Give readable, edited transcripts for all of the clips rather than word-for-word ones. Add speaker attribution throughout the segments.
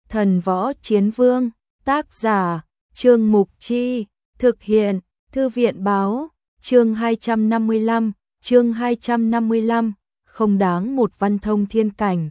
Speaker 1: Thần Võ Chiến Vương, tác giả, Trương Mục Chi, thực hiện, Thư viện Báo, chương 255, không đáng một văn thông thiên cảnh.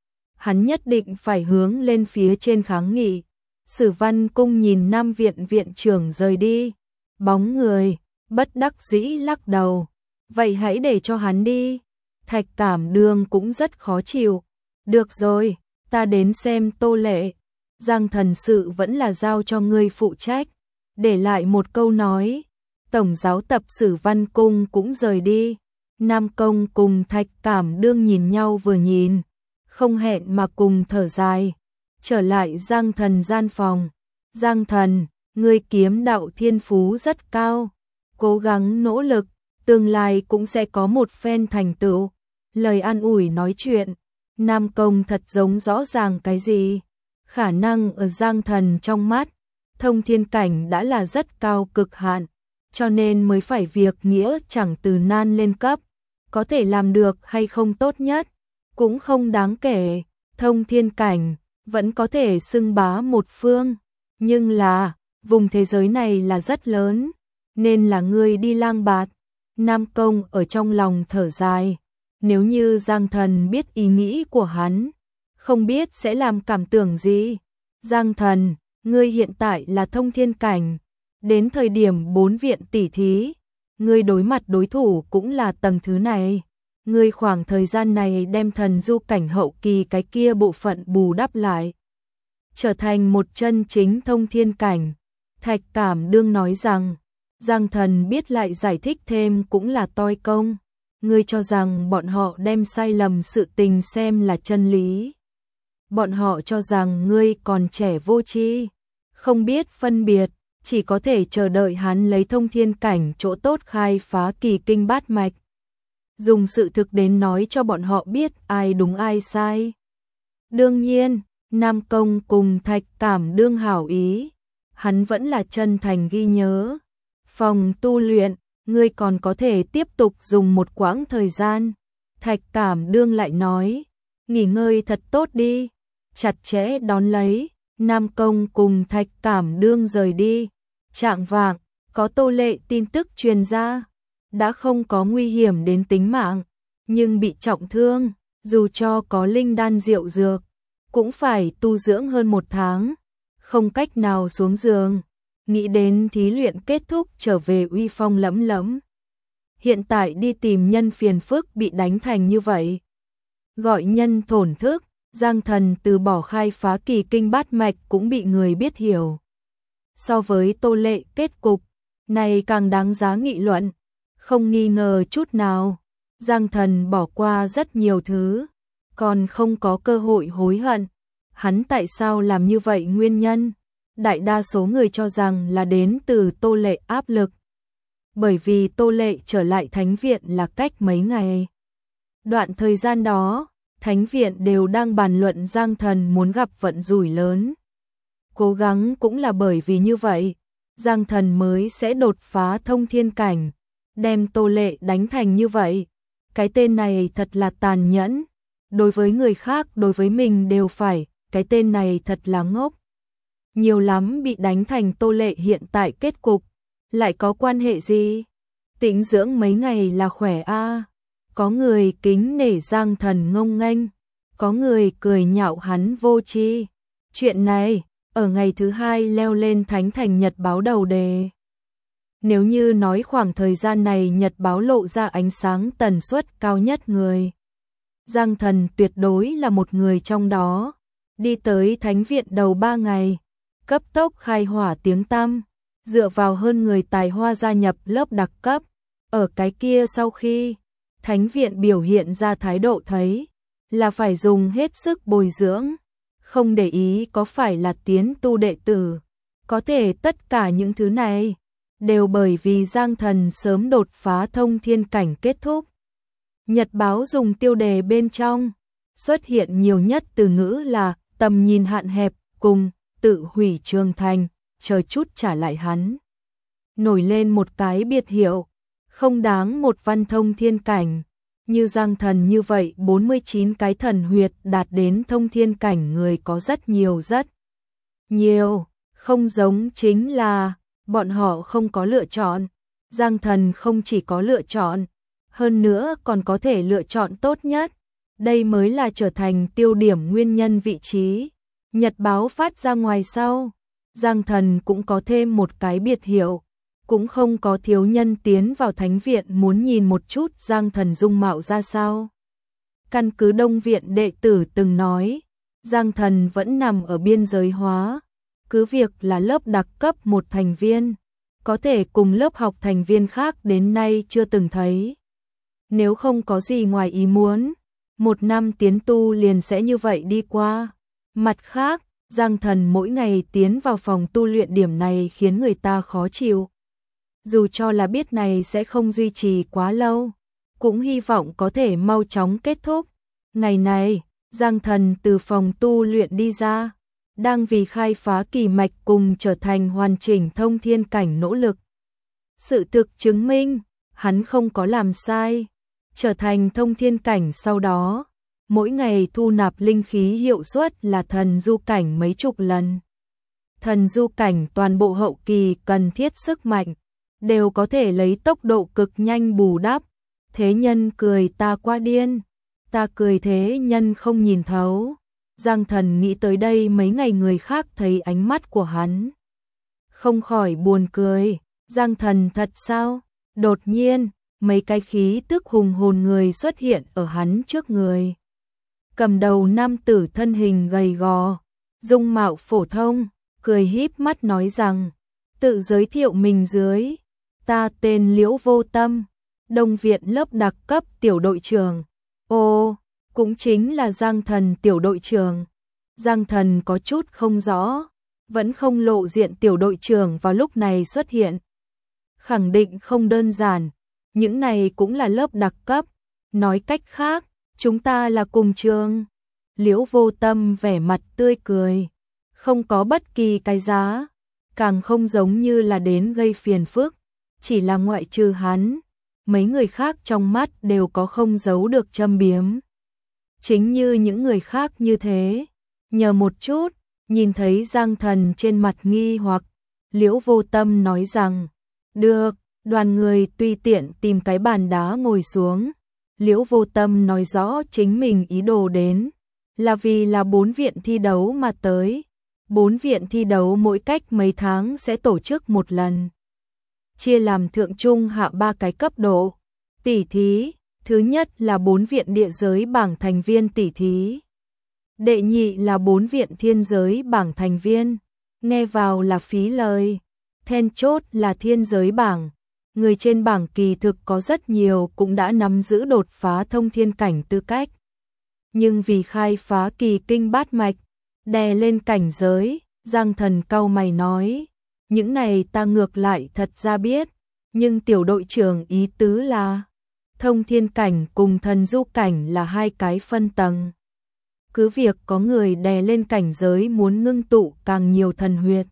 Speaker 1: Hắn nhất định phải hướng lên phía trên kháng nghị. Sử Văn Cung nhìn Nam viện viện trưởng rời đi, bóng người, bất đắc dĩ lắc đầu. Vậy hãy để cho hắn đi. Thạch Cảm Đương cũng rất khó chịu. Được rồi, ta đến xem Tô Lệ. Giang thần sự vẫn là giao cho ngươi phụ trách. Để lại một câu nói. Tổng giáo tập Sử Văn Cung cũng rời đi. Nam Công cùng Thạch Cảm Đương nhìn nhau vừa nhìn, không hẹn mà cùng thở dài. Trở lại Giang thần gian phòng. Giang thần, ngươi kiếm đạo thiên phú rất cao. Cố gắng nỗ lực, tương lai cũng sẽ có một phen thành tựu. Lời an ủi nói chuyện. Nam Công thật giống rõ ràng cái gì. Khả năng ở Giang thần trong mắt, thông thiên cảnh đã là rất cao cực hạn, cho nên mới phải việc nghĩa chẳng từ nan lên cấp. Có thể làm được hay không tốt nhất, cũng không đáng kể. Thông thiên cảnh vẫn có thể xưng bá một phương, nhưng là vùng thế giới này là rất lớn, nên là ngươi đi lang bạt. Nam Công ở trong lòng thở dài. Nếu như Giang thần biết ý nghĩ của hắn, không biết sẽ làm cảm tưởng gì. Giang thần, ngươi hiện tại là thông thiên cảnh, đến thời điểm 4 viện tỷ thí, ngươi đối mặt đối thủ cũng là tầng thứ này. Ngươi khoảng thời gian này đem thần du cảnh hậu kỳ cái kia bộ phận bù đắp lại, trở thành một chân chính thông thiên cảnh. Thạch Cảm Đương nói rằng, Giang thần biết lại giải thích thêm cũng là toi công. Ngươi cho rằng bọn họ đem sai lầm sự tình xem là chân lý. Bọn họ cho rằng ngươi còn trẻ vô tri, không biết phân biệt, chỉ có thể chờ đợi hắn lấy thông thiên cảnh chỗ tốt khai phá kỳ kinh bát mạch. Dùng sự thực đến nói cho bọn họ biết ai đúng ai sai. Đương nhiên, Nam Công cùng Thạch Cảm Đương hảo ý, hắn vẫn là chân thành ghi nhớ. Phòng tu luyện, ngươi còn có thể tiếp tục dùng một quãng thời gian. Thạch Cảm Đương lại nói, nghỉ ngơi thật tốt đi. Chặt chẽ đón lấy, Nam Công cùng Thạch Cảm Đương rời đi. Chạng vạng, có Tô Lệ tin tức truyền ra, đã không có nguy hiểm đến tính mạng, nhưng bị trọng thương, dù cho có linh đan diệu dược, cũng phải tu dưỡng hơn 1 tháng, không cách nào xuống giường. Nghĩ đến thí luyện kết thúc trở về uy phong lẫm lẫm. Hiện tại đi tìm nhân phiền phức bị đánh thành như vậy. Gọi nhân thổn thức, Giang thần từ bỏ khai phá kỳ kinh bát mạch cũng bị người biết hiểu. So với Tô Lệ kết cục, này càng đáng giá nghị luận. Không nghi ngờ chút nào, Giang thần bỏ qua rất nhiều thứ, còn không có cơ hội hối hận. Hắn tại sao làm như vậy nguyên nhân? Đại đa số người cho rằng là đến từ Tô Lệ áp lực. Bởi vì Tô Lệ trở lại Thánh viện là cách mấy ngày. Đoạn thời gian đó, Thánh viện đều đang bàn luận Giang thần muốn gặp vận rủi lớn. Cố gắng cũng là bởi vì như vậy, Giang thần mới sẽ đột phá thông thiên cảnh, đem Tô Lệ đánh thành như vậy. Cái tên này thật là tàn nhẫn. Đối với người khác, đối với mình đều phải, cái tên này thật là ngốc. Nhiều lắm bị đánh thành Tô Lệ hiện tại kết cục, lại có quan hệ gì? Tĩnh dưỡng mấy ngày là khỏe a. Có người kính nể Giang thần ngông nghênh, có người cười nhạo hắn vô tri. Chuyện này, ở ngày thứ 2 leo lên Thánh Thành Nhật báo đầu đề. Nếu như nói khoảng thời gian này Nhật báo lộ ra ánh sáng tần suất cao nhất người, Giang thần tuyệt đối là một người trong đó. Đi tới Thánh viện đầu 3 ngày, cấp tốc khai hỏa tiếng tăm, dựa vào hơn người tài hoa gia nhập lớp đặc cấp. Ở cái kia sau khi Thánh viện biểu hiện ra thái độ thấy là phải dùng hết sức bồi dưỡng, không để ý có phải là tiến tu đệ tử. Có thể tất cả những thứ này đều bởi vì Giang thần sớm đột phá thông thiên cảnh kết thúc. Nhật báo dùng tiêu đề bên trong xuất hiện nhiều nhất từ ngữ là tầm nhìn hạn hẹp cùng tự hủy trường thành, chờ chút trả lại hắn. Nổi lên một cái biệt hiệu, không đáng một văn thông thiên cảnh. Như Giang Thần như vậy 49 cái thần huyệt đạt đến thông thiên cảnh người có rất nhiều rất nhiều, không giống chính là bọn họ không có lựa chọn. Giang Thần không chỉ có lựa chọn, hơn nữa còn có thể lựa chọn tốt nhất. Đây mới là trở thành tiêu điểm nguyên nhân vị trí. Nhật báo phát ra ngoài sau, Giang Thần cũng có thêm một cái biệt hiệu, cũng không có thiếu nhân tiến vào thánh viện muốn nhìn một chút Giang Thần dung mạo ra sao. Căn cứ Đông viện đệ tử từng nói, Giang Thần vẫn nằm ở biên giới hóa, cứ việc là lớp đặc cấp một thành viên, có thể cùng lớp học thành viên khác đến nay chưa từng thấy. Nếu không có gì ngoài ý muốn, một năm tiến tu liền sẽ như vậy đi qua. Mặt khác, Giang Thần mỗi ngày tiến vào phòng tu luyện điểm này khiến người ta khó chịu. Dù cho là biết này sẽ không duy trì quá lâu, cũng hy vọng có thể mau chóng kết thúc. Ngày này, Giang Thần từ phòng tu luyện đi ra, đang vì khai phá kỳ mạch cùng trở thành hoàn chỉnh thông thiên cảnh nỗ lực. Sự thực chứng minh, hắn không có làm sai, trở thành thông thiên cảnh sau đó, mỗi ngày thu nạp linh khí hiệu suất là thần du cảnh mấy chục lần. Thần du cảnh toàn bộ hậu kỳ cần thiết sức mạnh, đều có thể lấy tốc độ cực nhanh bù đắp. Thế nhân cười ta qua điên, ta cười thế nhân không nhìn thấu. Giang Thần nghĩ tới đây mấy ngày người khác thấy ánh mắt của hắn, không khỏi buồn cười. Giang Thần thật sao? Đột nhiên, mấy cái khí tức hùng hồn người xuất hiện ở hắn trước người. Cầm đầu nam tử thân hình gầy gò, dung mạo phổ thông, cười híp mắt nói rằng, tự giới thiệu mình dưới, ta tên Liễu Vô Tâm, Đông viện lớp đặc cấp tiểu đội trưởng. Ô, cũng chính là Giang Thần tiểu đội trưởng. Giang Thần có chút không rõ, vẫn không lộ diện tiểu đội trưởng vào lúc này xuất hiện. Khẳng định không đơn giản, những này cũng là lớp đặc cấp, nói cách khác, chúng ta là cùng trường. Liễu Vô Tâm vẻ mặt tươi cười, không có bất kỳ cái giá, càng không giống như là đến gây phiền phức, chỉ là ngoại trừ hắn, mấy người khác trong mắt đều có không giấu được châm biếm. Chính như những người khác như thế, nhờ một chút, nhìn thấy Giang Thần trên mặt nghi hoặc, Liễu Vô Tâm nói rằng, được, đoàn người tùy tiện tìm cái bàn đá ngồi xuống. Liễu Vô Tâm nói rõ chính mình ý đồ đến, là vì là 4 viện thi đấu mà tới. 4 viện thi đấu mỗi cách mấy tháng sẽ tổ chức một lần. Chia làm thượng trung hạ 3 cái cấp độ. Tỷ thí, thứ nhất là 4 viện địa giới bảng thành viên tỷ thí. Đệ nhị là 4 viện thiên giới bảng thành viên. Nghe vào là phí lời. Then chốt là thiên giới bảng. Người trên bảng kỳ thực có rất nhiều cũng đã nắm giữ đột phá thông thiên cảnh tư cách. Nhưng vì khai phá kỳ kinh bát mạch, đè lên cảnh giới, Giang Thần cau mày nói, những này ta ngược lại thật ra biết, nhưng tiểu đội trưởng ý tứ là, thông thiên cảnh cùng thần du cảnh là hai cái phân tầng. Cứ việc có người đè lên cảnh giới muốn ngưng tụ càng nhiều thần huyệt,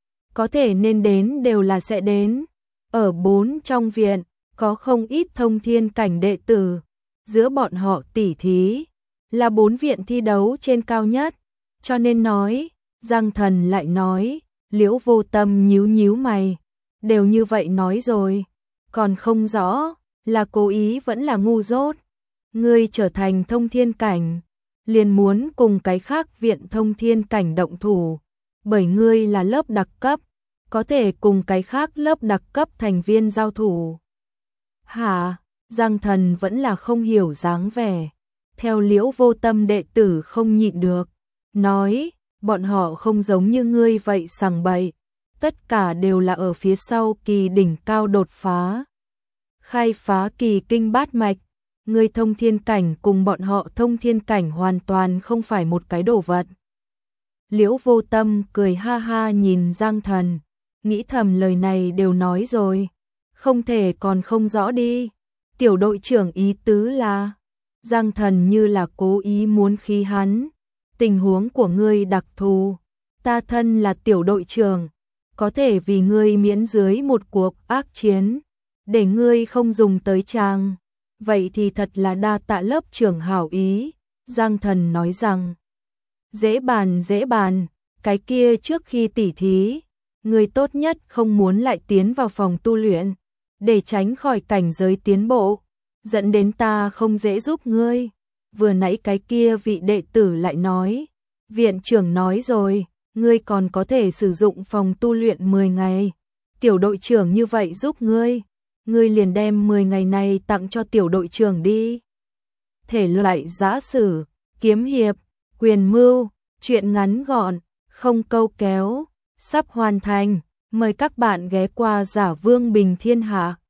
Speaker 1: có thể nên đến đều là sẽ đến. Ở 4 trong viện, có không ít thông thiên cảnh đệ tử, giữa bọn họ tỉ thí, là 4 viện thi đấu trên cao nhất, cho nên nói, Giang Thần lại nói, Liễu Vô Tâm nhíu nhíu mày, đều như vậy nói rồi, còn không rõ, là cố ý vẫn là ngu dốt, ngươi trở thành thông thiên cảnh, liền muốn cùng cái khác viện thông thiên cảnh động thủ, bởi ngươi là lớp đặc cấp, có thể cùng cái khác lớp đặc cấp thành viên giao thủ. Hả? Giang Thần vẫn là không hiểu dáng vẻ. Theo Liễu Vô Tâm đệ tử không nhịn được, nói, bọn họ không giống như ngươi vậy sằng bậy, tất cả đều là ở phía sau kỳ đỉnh cao đột phá. Khai phá kỳ kinh bát mạch, ngươi thông thiên cảnh cùng bọn họ thông thiên cảnh hoàn toàn không phải một cái đồ vật. Liễu Vô Tâm cười ha ha nhìn Giang Thần, nghĩ thầm lời này đều nói rồi, không thể còn không rõ đi. Tiểu đội trưởng ý tứ là, Giang Thần như là cố ý muốn khí hắn, tình huống của ngươi đặc thù, ta thân là tiểu đội trưởng, có thể vì ngươi miễn dưới một cuộc ác chiến, để ngươi không dùng tới trang. vậy thì thật là đa tạ lớp trưởng hảo ý. Giang Thần nói rằng, dễ bàn, cái kia trước khi tỉ thí, người tốt nhất không muốn lại tiến vào phòng tu luyện, để tránh khỏi cảnh giới tiến bộ, dẫn đến ta không dễ giúp ngươi. Vừa nãy cái kia vị đệ tử lại nói, viện trưởng nói rồi, ngươi còn có thể sử dụng phòng tu luyện 10 ngày. Tiểu đội trưởng như vậy giúp ngươi liền đem 10 ngày này tặng cho tiểu đội trưởng đi. Thể loại giã sử, kiếm hiệp, quyền mưu, truyện ngắn gọn, không câu kéo, sắp hoàn thành. Mời các bạn ghé qua Giả Vương Bình Thiên Hạ.